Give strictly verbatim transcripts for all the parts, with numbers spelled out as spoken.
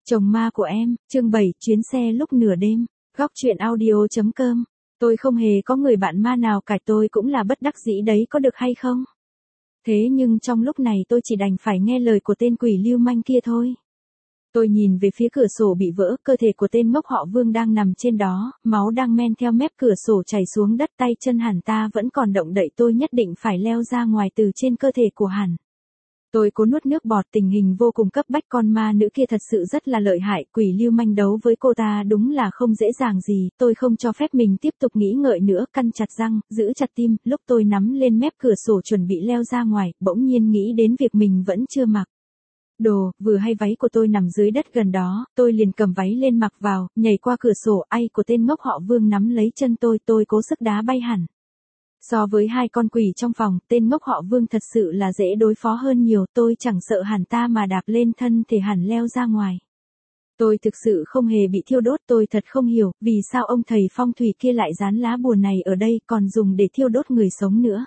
Chồng ma của em, chương bảy, chuyến xe lúc nửa đêm, góc truyện audio.com. Tôi không hề có người bạn ma nào cả, tôi cũng là bất đắc dĩ đấy, có được hay không? Thế nhưng trong lúc này tôi chỉ đành phải nghe lời của tên quỷ lưu manh kia thôi. Tôi nhìn về phía cửa sổ bị vỡ, cơ thể của tên ngốc họ Vương đang nằm trên đó, máu đang men theo mép cửa sổ chảy xuống đất, tay chân hẳn ta vẫn còn động đậy, tôi nhất định phải leo ra ngoài từ trên cơ thể của hẳn. Tôi cố nuốt nước bọt, tình hình vô cùng cấp bách, con ma nữ kia thật sự rất là lợi hại, quỷ lưu manh đấu với cô ta đúng là không dễ dàng gì, tôi không cho phép mình tiếp tục nghĩ ngợi nữa, căn chặt răng, giữ chặt tim, lúc tôi nắm lên mép cửa sổ chuẩn bị leo ra ngoài, bỗng nhiên nghĩ đến việc mình vẫn chưa mặc đồ, vừa hay váy của tôi nằm dưới đất gần đó, tôi liền cầm váy lên mặc vào, nhảy qua cửa sổ, ai của tên ngốc họ Vương nắm lấy chân tôi, tôi cố sức đá bay hẳn. So với hai con quỷ trong phòng, tên ngốc họ Vương thật sự là dễ đối phó hơn nhiều, tôi chẳng sợ hẳn ta mà đạp lên thân thể hẳn leo ra ngoài. Tôi thực sự không hề bị thiêu đốt, tôi thật không hiểu, vì sao ông thầy phong thủy kia lại dán lá bùa này ở đây, còn dùng để thiêu đốt người sống nữa.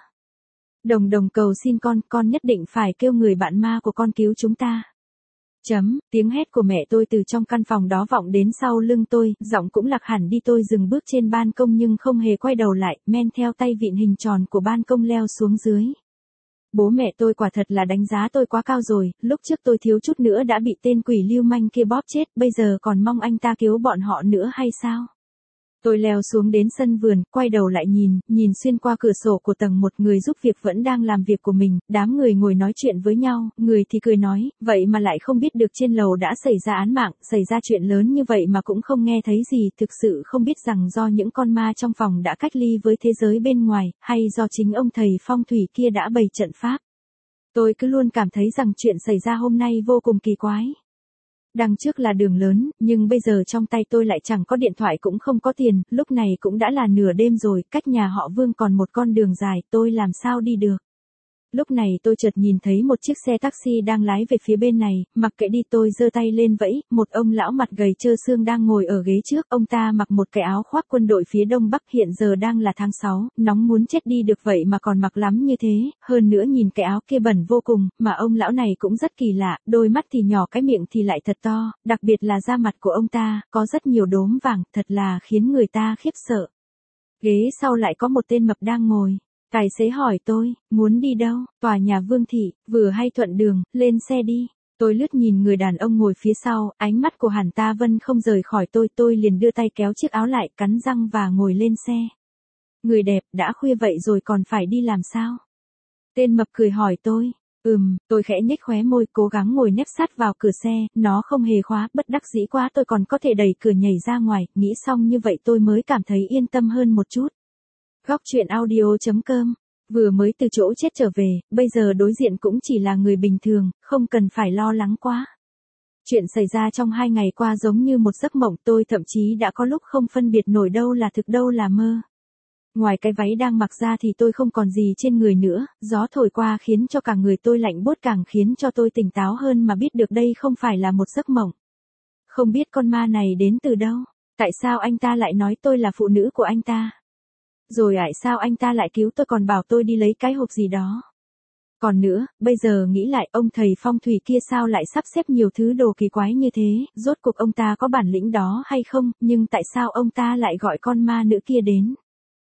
Đồng đồng cầu xin con, con nhất định phải kêu người bạn ma của con cứu chúng ta. Chấm, tiếng hét của mẹ tôi từ trong căn phòng đó vọng đến sau lưng tôi, giọng cũng lạc hẳn đi, tôi dừng bước trên ban công nhưng không hề quay đầu lại, men theo tay vịn hình tròn của ban công leo xuống dưới. Bố mẹ tôi quả thật là đánh giá tôi quá cao rồi, lúc trước tôi thiếu chút nữa đã bị tên quỷ lưu manh kia bóp chết, bây giờ còn mong anh ta cứu bọn họ nữa hay sao? Tôi leo xuống đến sân vườn, quay đầu lại nhìn, nhìn xuyên qua cửa sổ của tầng một, người giúp việc vẫn đang làm việc của mình, đám người ngồi nói chuyện với nhau, người thì cười nói, vậy mà lại không biết được trên lầu đã xảy ra án mạng, xảy ra chuyện lớn như vậy mà cũng không nghe thấy gì, thực sự không biết rằng do những con ma trong phòng đã cách ly với thế giới bên ngoài, hay do chính ông thầy phong thủy kia đã bày trận pháp. Tôi cứ luôn cảm thấy rằng chuyện xảy ra hôm nay vô cùng kỳ quái. Đằng trước là đường lớn, nhưng bây giờ trong tay tôi lại chẳng có điện thoại cũng không có tiền, lúc này cũng đã là nửa đêm rồi, cách nhà họ Vương còn một con đường dài, tôi làm sao đi được. Lúc này tôi chợt nhìn thấy một chiếc xe taxi đang lái về phía bên này, mặc kệ đi, tôi giơ tay lên vẫy, một ông lão mặt gầy trơ xương đang ngồi ở ghế trước, ông ta mặc một cái áo khoác quân đội phía Đông Bắc, hiện giờ đang là tháng sáu, nóng muốn chết đi được vậy mà còn mặc lắm như thế, hơn nữa nhìn cái áo kia bẩn vô cùng, mà ông lão này cũng rất kỳ lạ, đôi mắt thì nhỏ cái miệng thì lại thật to, đặc biệt là da mặt của ông ta, có rất nhiều đốm vàng, thật là khiến người ta khiếp sợ. Ghế sau lại có một tên mập đang ngồi. Tài xế hỏi tôi, muốn đi đâu? Tòa nhà Vương Thị, vừa hay thuận đường, lên xe đi. Tôi lướt nhìn người đàn ông ngồi phía sau, ánh mắt của hẳn ta Vân không rời khỏi tôi, tôi liền đưa tay kéo chiếc áo lại, cắn răng và ngồi lên xe. Người đẹp, đã khuya vậy rồi còn phải đi làm sao? Tên mập cười hỏi tôi. Ừm, tôi khẽ nhếch khóe môi, cố gắng ngồi nép sát vào cửa xe, nó không hề khóa, bất đắc dĩ quá tôi còn có thể đẩy cửa nhảy ra ngoài, nghĩ xong như vậy tôi mới cảm thấy yên tâm hơn một chút. Góc truyện audio.com, vừa mới từ chỗ chết trở về, bây giờ đối diện cũng chỉ là người bình thường, không cần phải lo lắng quá. Chuyện xảy ra trong hai ngày qua giống như một giấc mộng, tôi thậm chí đã có lúc không phân biệt nổi đâu là thực đâu là mơ. Ngoài cái váy đang mặc ra thì tôi không còn gì trên người nữa, gió thổi qua khiến cho cả người tôi lạnh buốt, càng khiến cho tôi tỉnh táo hơn mà biết được đây không phải là một giấc mộng. Không biết con ma này đến từ đâu, tại sao anh ta lại nói tôi là phụ nữ của anh ta? Rồi tại sao anh ta lại cứu tôi còn bảo tôi đi lấy cái hộp gì đó? Còn nữa, bây giờ nghĩ lại, ông thầy phong thủy kia sao lại sắp xếp nhiều thứ đồ kỳ quái như thế, rốt cuộc ông ta có bản lĩnh đó hay không, nhưng tại sao ông ta lại gọi con ma nữ kia đến?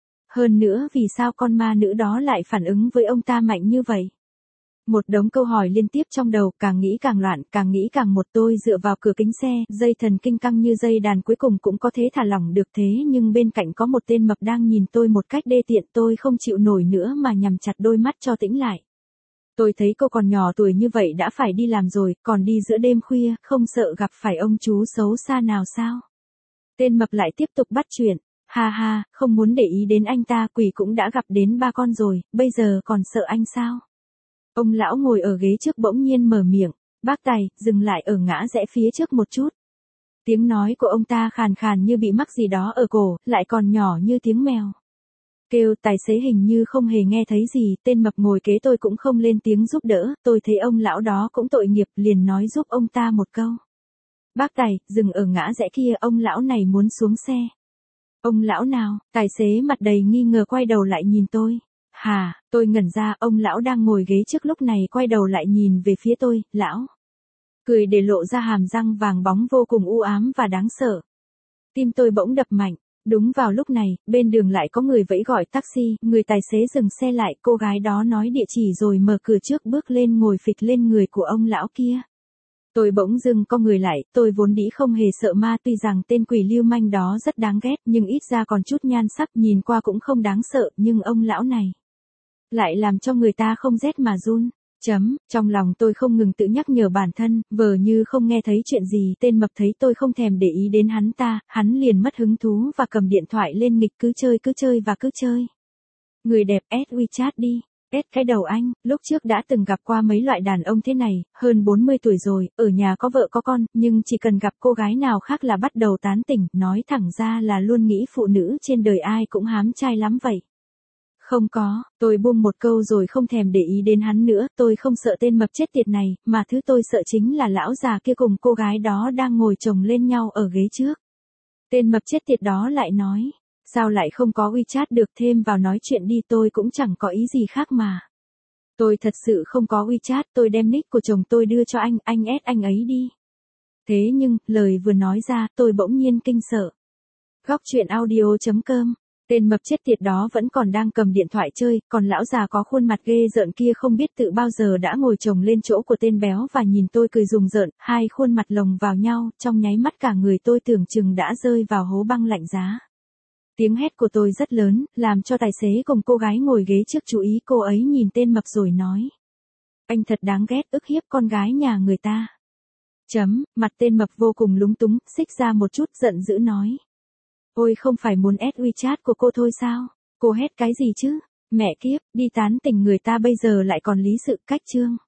Hơn nữa vì sao con ma nữ đó lại phản ứng với ông ta mạnh như vậy? Một đống câu hỏi liên tiếp trong đầu, càng nghĩ càng loạn, càng nghĩ càng một, tôi dựa vào cửa kính xe, dây thần kinh căng như dây đàn, cuối cùng cũng có thế thả lỏng được, thế nhưng bên cạnh có một tên mập đang nhìn tôi một cách đê tiện, tôi không chịu nổi nữa mà nhắm chặt đôi mắt cho tĩnh lại. Tôi thấy cô còn nhỏ tuổi như vậy đã phải đi làm rồi, còn đi giữa đêm khuya, không sợ gặp phải ông chú xấu xa nào sao? Tên mập lại tiếp tục bắt chuyện. Ha ha, không muốn để ý đến anh ta, quỷ cũng đã gặp đến ba con rồi, bây giờ còn sợ anh sao? Ông lão ngồi ở ghế trước bỗng nhiên mở miệng, bác Tài, dừng lại ở ngã rẽ phía trước một chút. Tiếng nói của ông ta khàn khàn như bị mắc gì đó ở cổ, lại còn nhỏ như tiếng mèo. Kêu, tài xế hình như không hề nghe thấy gì, tên mập ngồi kế tôi cũng không lên tiếng giúp đỡ, tôi thấy ông lão đó cũng tội nghiệp, liền nói giúp ông ta một câu. Bác Tài, dừng ở ngã rẽ kia, ông lão này muốn xuống xe. Ông lão nào? Tài xế mặt đầy nghi ngờ quay đầu lại nhìn tôi. Hà, tôi ngẩn ra, ông lão đang ngồi ghế trước lúc này quay đầu lại nhìn về phía tôi, lão. cười để lộ ra hàm răng vàng bóng vô cùng u ám và đáng sợ. Tim tôi bỗng đập mạnh. Đúng vào lúc này, bên đường lại có người vẫy gọi taxi, người tài xế dừng xe lại, cô gái đó nói địa chỉ rồi mở cửa trước bước lên ngồi phịch lên người của ông lão kia. Tôi bỗng dưng co người lại, tôi vốn dĩ không hề sợ ma, tuy rằng tên quỷ lưu manh đó rất đáng ghét, nhưng ít ra còn chút nhan sắc, nhìn qua cũng không đáng sợ, nhưng ông lão này lại làm cho người ta không rét mà run. Chấm, trong lòng tôi không ngừng tự nhắc nhở bản thân, vờ như không nghe thấy chuyện gì, tên mập thấy tôi không thèm để ý đến hắn ta, hắn liền mất hứng thú và cầm điện thoại lên nghịch cứ chơi cứ chơi và cứ chơi. Người đẹp add WeChat đi, add cái đầu anh, lúc trước đã từng gặp qua mấy loại đàn ông thế này, hơn bốn mươi tuổi rồi, ở nhà có vợ có con, nhưng chỉ cần gặp cô gái nào khác là bắt đầu tán tỉnh, nói thẳng ra là luôn nghĩ phụ nữ trên đời ai cũng hám trai lắm vậy. Không có, tôi buông một câu rồi không thèm để ý đến hắn nữa, tôi không sợ tên mập chết tiệt này, mà thứ tôi sợ chính là lão già kia cùng cô gái đó đang ngồi chồng lên nhau ở ghế trước. Tên mập chết tiệt đó lại nói, sao lại không có WeChat được, thêm vào nói chuyện đi, tôi cũng chẳng có ý gì khác mà. Tôi thật sự không có WeChat, tôi đem nick của chồng tôi đưa cho anh, anh ép anh ấy đi. Thế nhưng, lời vừa nói ra, tôi bỗng nhiên kinh sợ. Góc chuyện audio chấm com. Tên mập chết tiệt đó vẫn còn đang cầm điện thoại chơi, còn lão già có khuôn mặt ghê rợn kia không biết tự bao giờ đã ngồi chồng lên chỗ của tên béo và nhìn tôi cười rùng rợn, hai khuôn mặt lồng vào nhau, trong nháy mắt cả người tôi tưởng chừng đã rơi vào hố băng lạnh giá. Tiếng hét của tôi rất lớn, làm cho tài xế cùng cô gái ngồi ghế trước chú ý, cô ấy nhìn tên mập rồi nói. Anh thật đáng ghét, ức hiếp con gái nhà người ta. Chấm, mặt tên mập vô cùng lúng túng, xích ra một chút, giận dữ nói. Ôi không phải muốn add WeChat của cô thôi sao? Cô hét cái gì chứ? Mẹ kiếp, đi tán tỉnh người ta bây giờ lại còn lý sự cách chương.